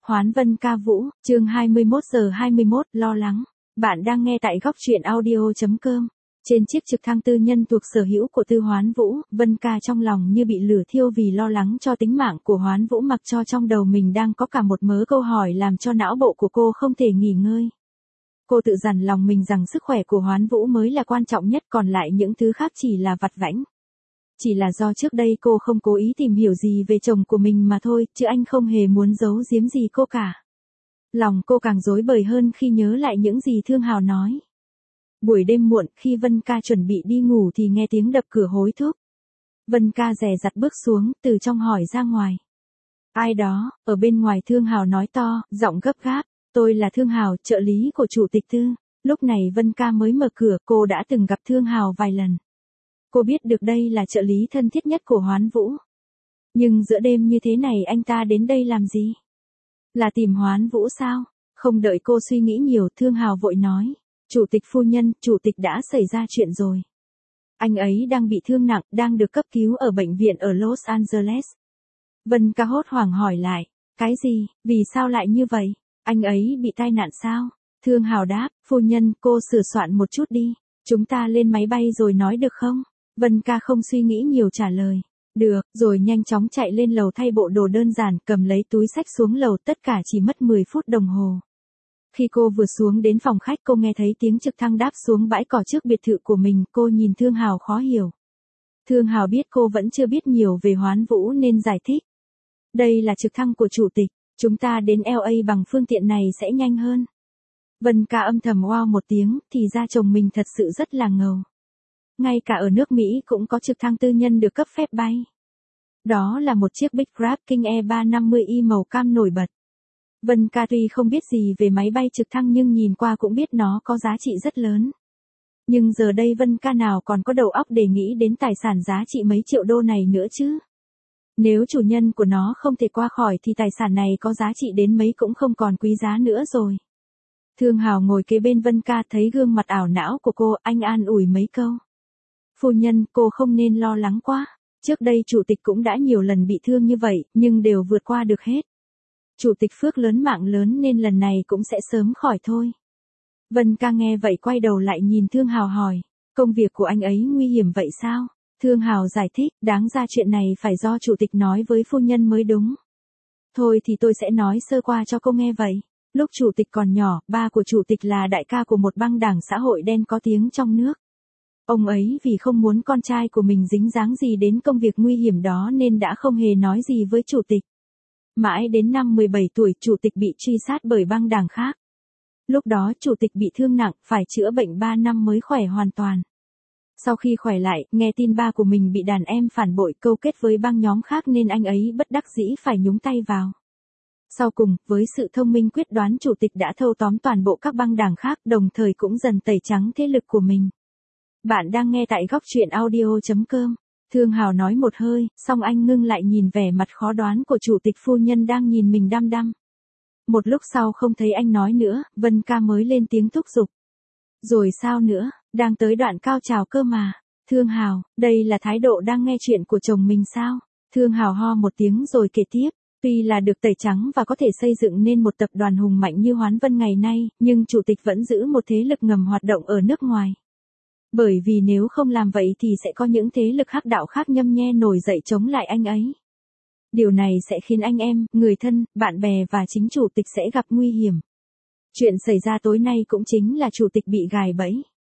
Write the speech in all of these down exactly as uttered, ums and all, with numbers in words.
Hoán Vân ca vũ, chương hai mươi mốt giờ hai mươi mốt, lo lắng. Bạn đang nghe tại góc truyện audio chấm com. Trên chiếc trực thăng tư nhân thuộc sở hữu của Tư Hoán Vũ, Vân ca trong lòng như bị lửa thiêu vì lo lắng cho tính mạng của Hoán Vũ, mặc cho trong đầu mình đang có cả một mớ câu hỏi làm cho não bộ của cô không thể nghỉ ngơi. Cô tự dặn lòng mình rằng sức khỏe của Hoán Vũ mới là quan trọng nhất, còn lại những thứ khác chỉ là vặt vãnh. Chỉ là do trước đây cô không cố ý tìm hiểu gì về chồng của mình mà thôi, chứ anh không hề muốn giấu giếm gì cô cả. Lòng cô càng rối bời hơn khi nhớ lại những gì Thương Hào nói. Buổi đêm muộn, khi Vân ca chuẩn bị đi ngủ thì nghe tiếng đập cửa hối thúc. Vân ca dè dặt bước xuống, từ trong hỏi ra ngoài. Ai đó? Ở bên ngoài Thương Hào nói to, giọng gấp gáp. Tôi là Thương Hào, trợ lý của chủ tịch Tư. Lúc này Vân ca mới mở cửa, cô đã từng gặp Thương Hào vài lần. Cô biết được đây là trợ lý thân thiết nhất của Hoán Vũ. Nhưng giữa đêm như thế này anh ta đến đây làm gì? Là tìm Hoán Vũ sao? Không đợi cô suy nghĩ nhiều, Thương Hào vội nói. Chủ tịch phu nhân, chủ tịch đã xảy ra chuyện rồi. Anh ấy đang bị thương nặng, đang được cấp cứu ở bệnh viện ở Los Angeles. Vân ca hốt hoảng hỏi lại. Cái gì? Vì sao lại như vậy? Anh ấy bị tai nạn sao? Thương Hào đáp, phu nhân, cô sửa soạn một chút đi. Chúng ta lên máy bay rồi nói được không? Vân ca không suy nghĩ nhiều trả lời. Được, rồi nhanh chóng chạy lên lầu thay bộ đồ đơn giản, cầm lấy túi xách xuống lầu, tất cả chỉ mất mười phút đồng hồ. Khi cô vừa xuống đến phòng khách, cô nghe thấy tiếng trực thăng đáp xuống bãi cỏ trước biệt thự của mình, cô nhìn Thương Hào khó hiểu. Thương Hào biết cô vẫn chưa biết nhiều về Hoán Vũ nên giải thích. Đây là trực thăng của chủ tịch, chúng ta đến L A bằng phương tiện này sẽ nhanh hơn. Vân ca âm thầm wow một tiếng, thì ra chồng mình thật sự rất là ngầu. Ngay cả ở nước Mỹ cũng có trực thăng tư nhân được cấp phép bay. Đó là một chiếc Big Crab King E ba năm mươi i màu cam nổi bật. Vân ca tuy không biết gì về máy bay trực thăng nhưng nhìn qua cũng biết nó có giá trị rất lớn. Nhưng giờ đây Vân ca nào còn có đầu óc để nghĩ đến tài sản giá trị mấy triệu đô này nữa chứ. Nếu chủ nhân của nó không thể qua khỏi thì tài sản này có giá trị đến mấy cũng không còn quý giá nữa rồi. Thương Hào ngồi kế bên Vân ca, thấy gương mặt ảo não của cô, anh an ủi mấy câu. Phu nhân, cô không nên lo lắng quá. Trước đây chủ tịch cũng đã nhiều lần bị thương như vậy, nhưng đều vượt qua được hết. Chủ tịch phước lớn mạng lớn nên lần này cũng sẽ sớm khỏi thôi. Vân ca nghe vậy quay đầu lại nhìn Thương Hào hỏi. Công việc của anh ấy nguy hiểm vậy sao? Thương Hào giải thích, đáng ra chuyện này phải do chủ tịch nói với phu nhân mới đúng. Thôi thì tôi sẽ nói sơ qua cho cô nghe vậy. Lúc chủ tịch còn nhỏ, ba của chủ tịch là đại ca của một băng đảng xã hội đen có tiếng trong nước. Ông ấy vì không muốn con trai của mình dính dáng gì đến công việc nguy hiểm đó nên đã không hề nói gì với chủ tịch. Mãi đến năm mười bảy tuổi, chủ tịch bị truy sát bởi băng đảng khác. Lúc đó chủ tịch bị thương nặng, phải chữa bệnh ba năm mới khỏe hoàn toàn. Sau khi khỏe lại, nghe tin ba của mình bị đàn em phản bội câu kết với băng nhóm khác nên anh ấy bất đắc dĩ phải nhúng tay vào. Sau cùng, với sự thông minh quyết đoán, chủ tịch đã thâu tóm toàn bộ các băng đảng khác, đồng thời cũng dần tẩy trắng thế lực của mình. Bạn đang nghe tại góc truyện audio chấm com. Thương Hào nói một hơi, xong anh ngưng lại nhìn vẻ mặt khó đoán của chủ tịch phu nhân đang nhìn mình đăm đăm. Một lúc sau không thấy anh nói nữa, Vân ca mới lên tiếng thúc giục. Rồi sao nữa, đang tới đoạn cao trào cơ mà. Thương Hào, đây là thái độ đang nghe chuyện của chồng mình sao? Thương Hào ho một tiếng rồi kể tiếp. Tuy là được tẩy trắng và có thể xây dựng nên một tập đoàn hùng mạnh như Hoán Vân ngày nay, nhưng chủ tịch vẫn giữ một thế lực ngầm hoạt động ở nước ngoài. Bởi vì nếu không làm vậy thì sẽ có những thế lực hắc đạo khác nhâm nhe nổi dậy chống lại anh ấy. Điều này sẽ khiến anh em, người thân, bạn bè và chính chủ tịch sẽ gặp nguy hiểm. Chuyện xảy ra tối nay cũng chính là chủ tịch bị gài bẫy.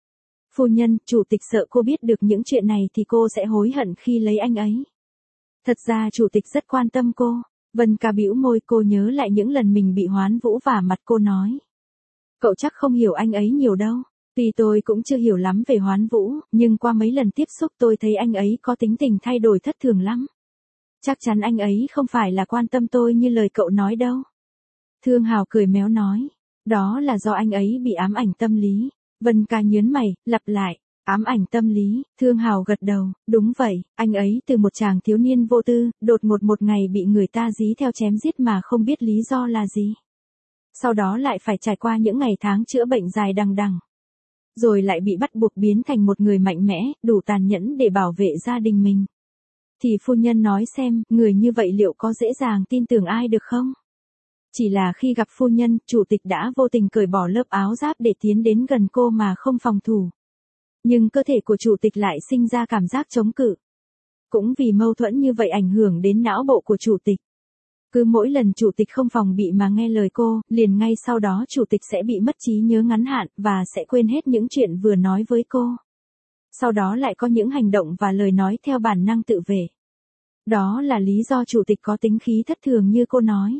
Phu nhân, chủ tịch sợ cô biết được những chuyện này thì cô sẽ hối hận khi lấy anh ấy. Thật ra chủ tịch rất quan tâm cô. Vân ca bĩu môi, cô nhớ lại những lần mình bị Hoán Vũ vả mặt, cô nói. Cậu chắc không hiểu anh ấy nhiều đâu. Tuy tôi cũng chưa hiểu lắm về Hoán Vũ, nhưng qua mấy lần tiếp xúc tôi thấy anh ấy có tính tình thay đổi thất thường lắm. Chắc chắn anh ấy không phải là quan tâm tôi như lời cậu nói đâu. Thương Hào cười méo nói. Đó là do anh ấy bị ám ảnh tâm lý. Vân ca nhớn mày, lặp lại. Ám ảnh tâm lý. Thương Hào gật đầu. Đúng vậy, anh ấy từ một chàng thiếu niên vô tư, đột ngột một ngày bị người ta dí theo chém giết mà không biết lý do là gì. Sau đó lại phải trải qua những ngày tháng chữa bệnh dài đằng đằng. Rồi lại bị bắt buộc biến thành một người mạnh mẽ, đủ tàn nhẫn để bảo vệ gia đình mình. Thì phu nhân nói xem, người như vậy liệu có dễ dàng tin tưởng ai được không? Chỉ là khi gặp phu nhân, chủ tịch đã vô tình cởi bỏ lớp áo giáp để tiến đến gần cô mà không phòng thủ. Nhưng cơ thể của chủ tịch lại sinh ra cảm giác chống cự. Cũng vì mâu thuẫn như vậy ảnh hưởng đến não bộ của chủ tịch. Cứ mỗi lần chủ tịch không phòng bị mà nghe lời cô, liền ngay sau đó chủ tịch sẽ bị mất trí nhớ ngắn hạn và sẽ quên hết những chuyện vừa nói với cô. Sau đó lại có những hành động và lời nói theo bản năng tự vệ. Đó là lý do chủ tịch có tính khí thất thường như cô nói.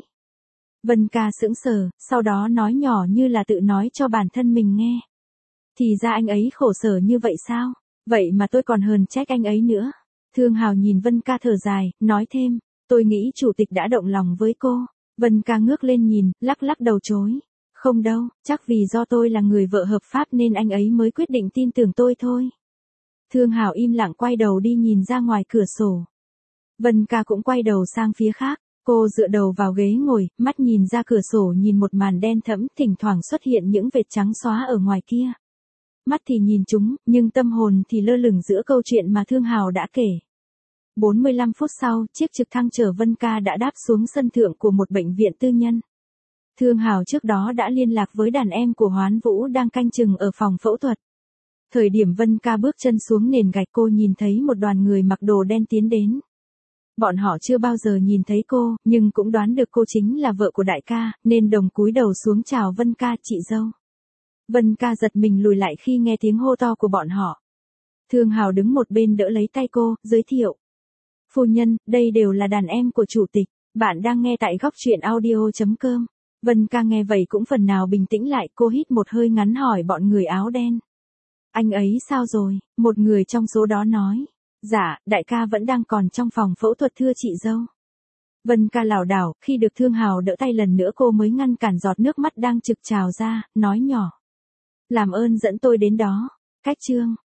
Vân Ca sững sờ, sau đó nói nhỏ như là tự nói cho bản thân mình nghe. Thì ra anh ấy khổ sở như vậy sao? Vậy mà tôi còn hờn trách anh ấy nữa. Thương Hào nhìn Vân Ca thở dài, nói thêm, tôi nghĩ chủ tịch đã động lòng với cô. Vân Ca ngước lên nhìn, lắc lắc đầu chối. Không đâu, chắc vì do tôi là người vợ hợp pháp nên anh ấy mới quyết định tin tưởng tôi thôi. Thương Hào im lặng quay đầu đi nhìn ra ngoài cửa sổ. Vân Ca cũng quay đầu sang phía khác. Cô dựa đầu vào ghế ngồi, mắt nhìn ra cửa sổ nhìn một màn đen thẫm, thỉnh thoảng xuất hiện những vệt trắng xóa ở ngoài kia. Mắt thì nhìn chúng, nhưng tâm hồn thì lơ lửng giữa câu chuyện mà Thương Hào đã kể. bốn mươi lăm phút sau, chiếc trực thăng chở Vân Ca đã đáp xuống sân thượng của một bệnh viện tư nhân. Thương Hào trước đó đã liên lạc với đàn em của Hoán Vũ đang canh chừng ở phòng phẫu thuật. Thời điểm Vân Ca bước chân xuống nền gạch cô nhìn thấy một đoàn người mặc đồ đen tiến đến. Bọn họ chưa bao giờ nhìn thấy cô, nhưng cũng đoán được cô chính là vợ của đại ca, nên đồng cúi đầu xuống chào Vân Ca, chị dâu. Vân Ca giật mình lùi lại khi nghe tiếng hô to của bọn họ. Thương Hào đứng một bên đỡ lấy tay cô, giới thiệu. Phu nhân, đây đều là đàn em của chủ tịch, bạn đang nghe tại góc truyện audio chấm com. Vân Ca nghe vậy cũng phần nào bình tĩnh lại, cô hít một hơi ngắn hỏi bọn người áo đen. Anh ấy sao rồi? Một người trong số đó nói. Dạ, đại ca vẫn đang còn trong phòng phẫu thuật thưa chị dâu. Vân Ca lảo đảo, khi được Thương Hào đỡ tay lần nữa cô mới ngăn cản giọt nước mắt đang trực trào ra, nói nhỏ. Làm ơn dẫn tôi đến đó. Cách chương